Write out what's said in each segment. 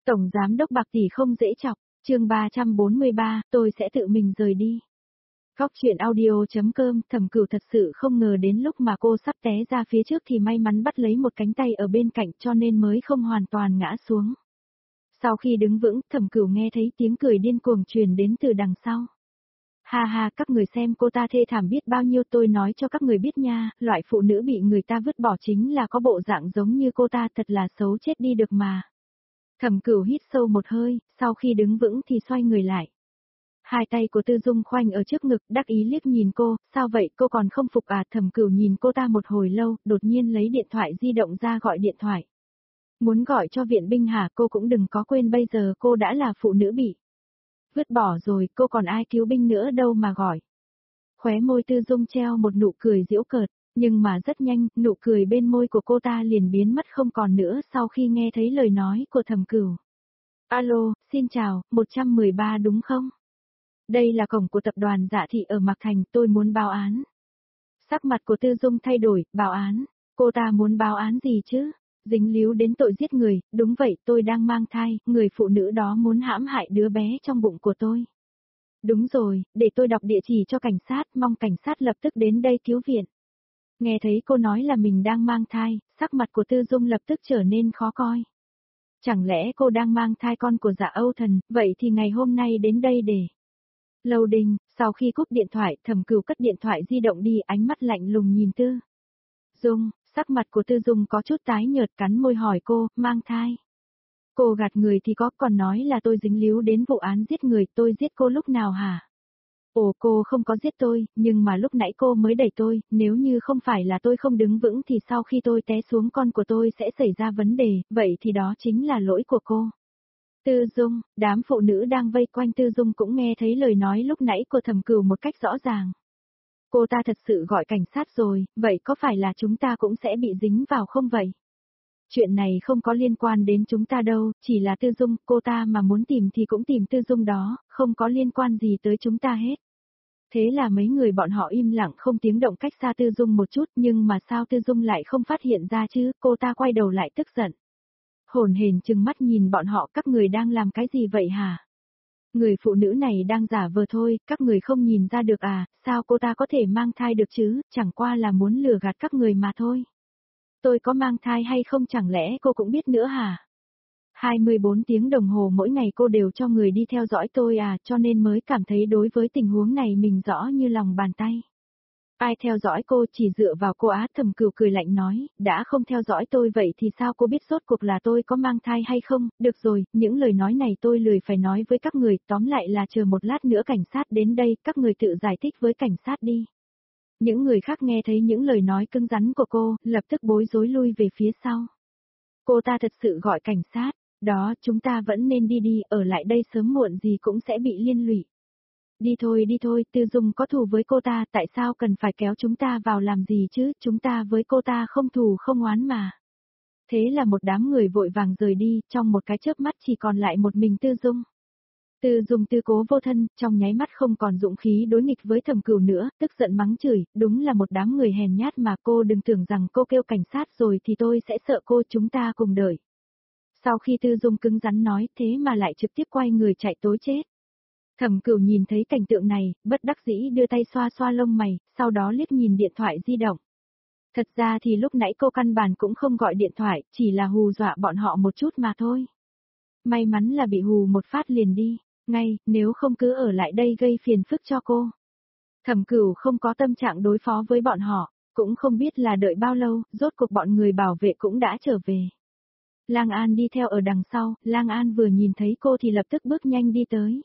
Tổng giám đốc Bạc tỷ không dễ chọc, chương 343, tôi sẽ tự mình rời đi. Góc chuyện audio.com, Thẩm Cửu thật sự không ngờ đến lúc mà cô sắp té ra phía trước thì may mắn bắt lấy một cánh tay ở bên cạnh cho nên mới không hoàn toàn ngã xuống. Sau khi đứng vững, Thẩm Cửu nghe thấy tiếng cười điên cuồng truyền đến từ đằng sau. Ha ha, các người xem cô ta thê thảm biết bao nhiêu, tôi nói cho các người biết nha, loại phụ nữ bị người ta vứt bỏ chính là có bộ dạng giống như cô ta, thật là xấu chết đi được mà. Thẩm Cửu hít sâu một hơi, sau khi đứng vững thì xoay người lại. Hai tay của Tư Dung khoanh ở trước ngực, đắc ý liếc nhìn cô, sao vậy, cô còn không phục à? Thẩm Cửu nhìn cô ta một hồi lâu, đột nhiên lấy điện thoại di động ra gọi điện thoại. Muốn gọi cho viện binh hả? Cô cũng đừng có quên bây giờ cô đã là phụ nữ bị vứt bỏ rồi, cô còn ai cứu binh nữa đâu mà gọi. Khóe môi Tư Dung treo một nụ cười giễu cợt, nhưng mà rất nhanh, nụ cười bên môi của cô ta liền biến mất không còn nữa sau khi nghe thấy lời nói của Thẩm Cửu. Alo, xin chào, 113 đúng không? Đây là cổng của tập đoàn Dạ Thị ở Mạc Thành, tôi muốn báo án. Sắc mặt của Tư Dung thay đổi, báo án, cô ta muốn báo án gì chứ? Dính líu đến tội giết người, đúng vậy, tôi đang mang thai, người phụ nữ đó muốn hãm hại đứa bé trong bụng của tôi. Đúng rồi, để tôi đọc địa chỉ cho cảnh sát, mong cảnh sát lập tức đến đây cứu viện. Nghe thấy cô nói là mình đang mang thai, sắc mặt của Tư Dung lập tức trở nên khó coi. Chẳng lẽ cô đang mang thai con của Dạ Âu Thần, vậy thì ngày hôm nay đến đây để... Lâu Đình, sau khi cúp điện thoại, Thẩm Cửu cất điện thoại di động đi, ánh mắt lạnh lùng nhìn Tư Dung, sắc mặt của Tư Dung có chút tái nhợt, cắn môi hỏi cô, mang thai. Cô gạt người thì có, còn nói là tôi dính líu đến vụ án giết người, tôi giết cô lúc nào hả? Ồ, cô không có giết tôi, nhưng mà lúc nãy cô mới đẩy tôi, nếu như không phải là tôi không đứng vững thì sau khi tôi té xuống con của tôi sẽ xảy ra vấn đề, vậy thì đó chính là lỗi của cô. Tư Dung, đám phụ nữ đang vây quanh Tư Dung cũng nghe thấy lời nói lúc nãy của Thẩm Cửu một cách rõ ràng. Cô ta thật sự gọi cảnh sát rồi, vậy có phải là chúng ta cũng sẽ bị dính vào không vậy? Chuyện này không có liên quan đến chúng ta đâu, chỉ là Tư Dung, cô ta mà muốn tìm thì cũng tìm Tư Dung đó, không có liên quan gì tới chúng ta hết. Thế là mấy người bọn họ im lặng không tiếng động cách xa Tư Dung một chút, nhưng mà sao Tư Dung lại không phát hiện ra chứ? Cô ta quay đầu lại tức giận. Hổn hển trừng mắt nhìn bọn họ, các người đang làm cái gì vậy hả? Người phụ nữ này đang giả vờ thôi, các người không nhìn ra được à, sao cô ta có thể mang thai được chứ, chẳng qua là muốn lừa gạt các người mà thôi. Tôi có mang thai hay không chẳng lẽ cô cũng biết nữa hả? 24 tiếng đồng hồ mỗi ngày cô đều cho người đi theo dõi tôi à, cho nên mới cảm thấy đối với tình huống này mình rõ như lòng bàn tay. Ai theo dõi cô, chỉ dựa vào cô á? Thẩm Cửu cười lạnh nói, đã không theo dõi tôi vậy thì sao cô biết rốt cuộc là tôi có mang thai hay không? Được rồi, những lời nói này tôi lười phải nói với các người, tóm lại là chờ một lát nữa cảnh sát đến đây, các người tự giải thích với cảnh sát đi. Những người khác nghe thấy những lời nói cứng rắn của cô, lập tức bối rối lui về phía sau. Cô ta thật sự gọi cảnh sát, đó, chúng ta vẫn nên đi, ở lại đây sớm muộn gì cũng sẽ bị liên lụy. Đi thôi, Tư Dung có thù với cô ta, tại sao cần phải kéo chúng ta vào làm gì chứ, chúng ta với cô ta không thù không oán mà. Thế là một đám người vội vàng rời đi, trong một cái chớp mắt chỉ còn lại một mình Tư Dung. Tư Dung tư cố vô thân, trong nháy mắt không còn dũng khí đối nghịch với Thẩm Cửu nữa, tức giận mắng chửi, đúng là một đám người hèn nhát mà, cô đừng tưởng rằng cô kêu cảnh sát rồi thì tôi sẽ sợ cô, chúng ta cùng đợi. Sau khi Tư Dung cứng rắn nói thế mà lại trực tiếp quay người chạy tối chết. Thẩm Cửu nhìn thấy cảnh tượng này, bất đắc dĩ đưa tay xoa xoa lông mày, sau đó liếc nhìn điện thoại di động. Thật ra thì lúc nãy cô căn bản cũng không gọi điện thoại, chỉ là hù dọa bọn họ một chút mà thôi. May mắn là bị hù một phát liền đi, ngay, nếu không cứ ở lại đây gây phiền phức cho cô. Thẩm Cửu không có tâm trạng đối phó với bọn họ, cũng không biết là đợi bao lâu, rốt cuộc bọn người bảo vệ cũng đã trở về. Lang An đi theo ở đằng sau, Lang An vừa nhìn thấy cô thì lập tức bước nhanh đi tới.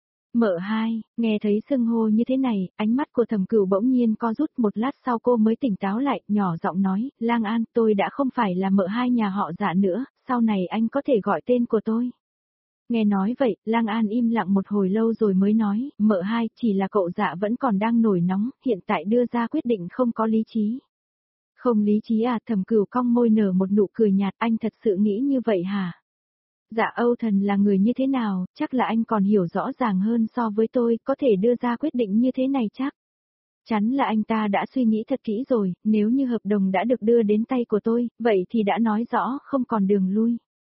Mợ hai, nghe thấy xưng hô như thế này, ánh mắt của Thẩm Cửu bỗng nhiên co rút, một lát sau cô mới tỉnh táo lại, nhỏ giọng nói, Lang An, tôi đã không phải là mợ hai nhà họ Dạ nữa, sau này anh có thể gọi tên của tôi. Nghe nói vậy, Lang An im lặng một hồi lâu rồi mới nói, mợ hai, chỉ là cậu Dạ vẫn còn đang nổi nóng, hiện tại đưa ra quyết định không có lý trí. Không lý trí à? Thẩm Cửu cong môi nở một nụ cười nhạt, anh thật sự nghĩ như vậy hả? Dạ Âu Thần là người như thế nào, chắc là anh còn hiểu rõ ràng hơn so với tôi, có thể đưa ra quyết định như thế này chắc. Chắn là anh ta đã suy nghĩ thật kỹ rồi, nếu như hợp đồng đã được đưa đến tay của tôi, vậy thì đã nói rõ không còn đường lui.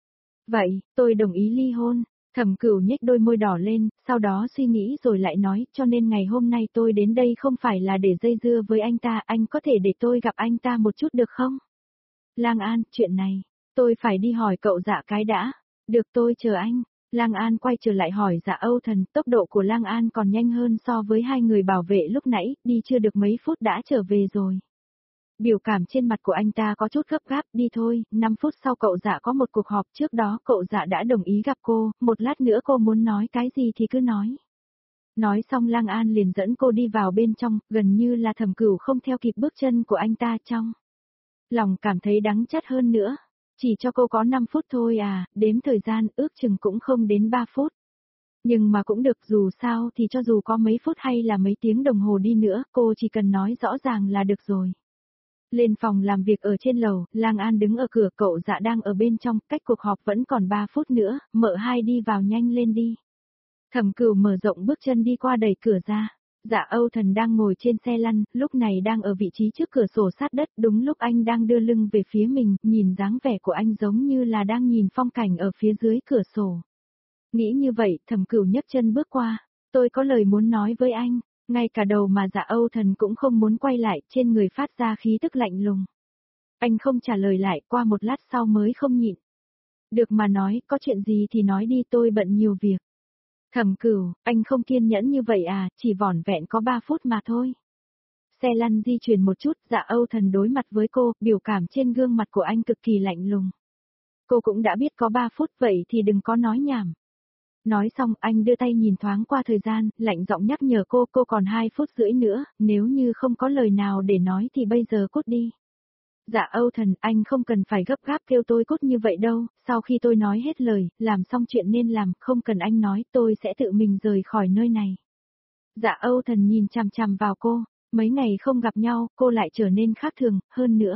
Vậy, tôi đồng ý ly hôn. Thẩm Cửu nhếch đôi môi đỏ lên, sau đó suy nghĩ rồi lại nói, cho nên ngày hôm nay tôi đến đây không phải là để dây dưa với anh ta, anh có thể để tôi gặp anh ta một chút được không? Lang An, chuyện này, tôi phải đi hỏi cậu Dạ cái đã. Được, tôi chờ anh. Lang An quay trở lại hỏi Dạ Âu Thần, tốc độ của Lang An còn nhanh hơn so với hai người bảo vệ lúc nãy, đi chưa được mấy phút đã trở về rồi. Biểu cảm trên mặt của anh ta có chút gấp gáp, đi thôi, 5 phút sau cậu Dạ có một cuộc họp, trước đó cậu Dạ đã đồng ý gặp cô, một lát nữa cô muốn nói cái gì thì cứ nói. Nói xong Lang An liền dẫn cô đi vào bên trong, gần như là Thẩm Cửu không theo kịp bước chân của anh ta trong. Lòng cảm thấy đắng chát hơn nữa. Chỉ cho cô có 5 phút thôi à, đếm thời gian ước chừng cũng không đến 3 phút. Nhưng mà cũng được, dù sao thì cho dù có mấy phút hay là mấy tiếng đồng hồ đi nữa, cô chỉ cần nói rõ ràng là được rồi. Lên phòng làm việc ở trên lầu, Lang An đứng ở cửa, cậu Dạ đang ở bên trong, cách cuộc họp vẫn còn 3 phút nữa, mợ hai đi vào nhanh lên đi. Thẩm Cửu mở rộng bước chân đi qua đẩy cửa ra. Dạ Âu Thần đang ngồi trên xe lăn, lúc này đang ở vị trí trước cửa sổ sát đất, đúng lúc anh đang đưa lưng về phía mình, nhìn dáng vẻ của anh giống như là đang nhìn phong cảnh ở phía dưới cửa sổ. Nghĩ như vậy, Thẩm Cửu nhấc chân bước qua, tôi có lời muốn nói với anh, ngay cả đầu mà Dạ Âu Thần cũng không muốn quay lại, trên người phát ra khí tức lạnh lùng. Anh không trả lời lại, qua một lát sau mới không nhịn. Được mà nói, có chuyện gì thì nói đi, tôi bận nhiều việc. Thẩm Cửu, anh không kiên nhẫn như vậy à, chỉ vỏn vẹn có 3 phút mà thôi. Xe lăn di chuyển một chút, Dạ Âu Thần đối mặt với cô, biểu cảm trên gương mặt của anh cực kỳ lạnh lùng. Cô cũng đã biết có 3 phút vậy thì đừng có nói nhảm. Nói xong anh đưa tay nhìn thoáng qua thời gian, lạnh giọng nhắc nhở cô còn 2 phút rưỡi nữa, nếu như không có lời nào để nói thì bây giờ cút đi. Dạ Âu Thần, anh không cần phải gấp gáp kêu tôi cút như vậy đâu, sau khi tôi nói hết lời, làm xong chuyện nên làm, không cần anh nói, tôi sẽ tự mình rời khỏi nơi này. Dạ Âu Thần nhìn chằm chằm vào cô, mấy ngày không gặp nhau, cô lại trở nên khác thường, hơn nữa.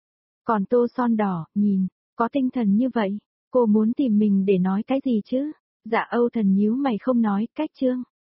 Còn tô son đỏ, nhìn, có tinh thần như vậy, cô muốn tìm mình để nói cái gì chứ? Dạ Âu Thần nhíu mày không nói, cách chương.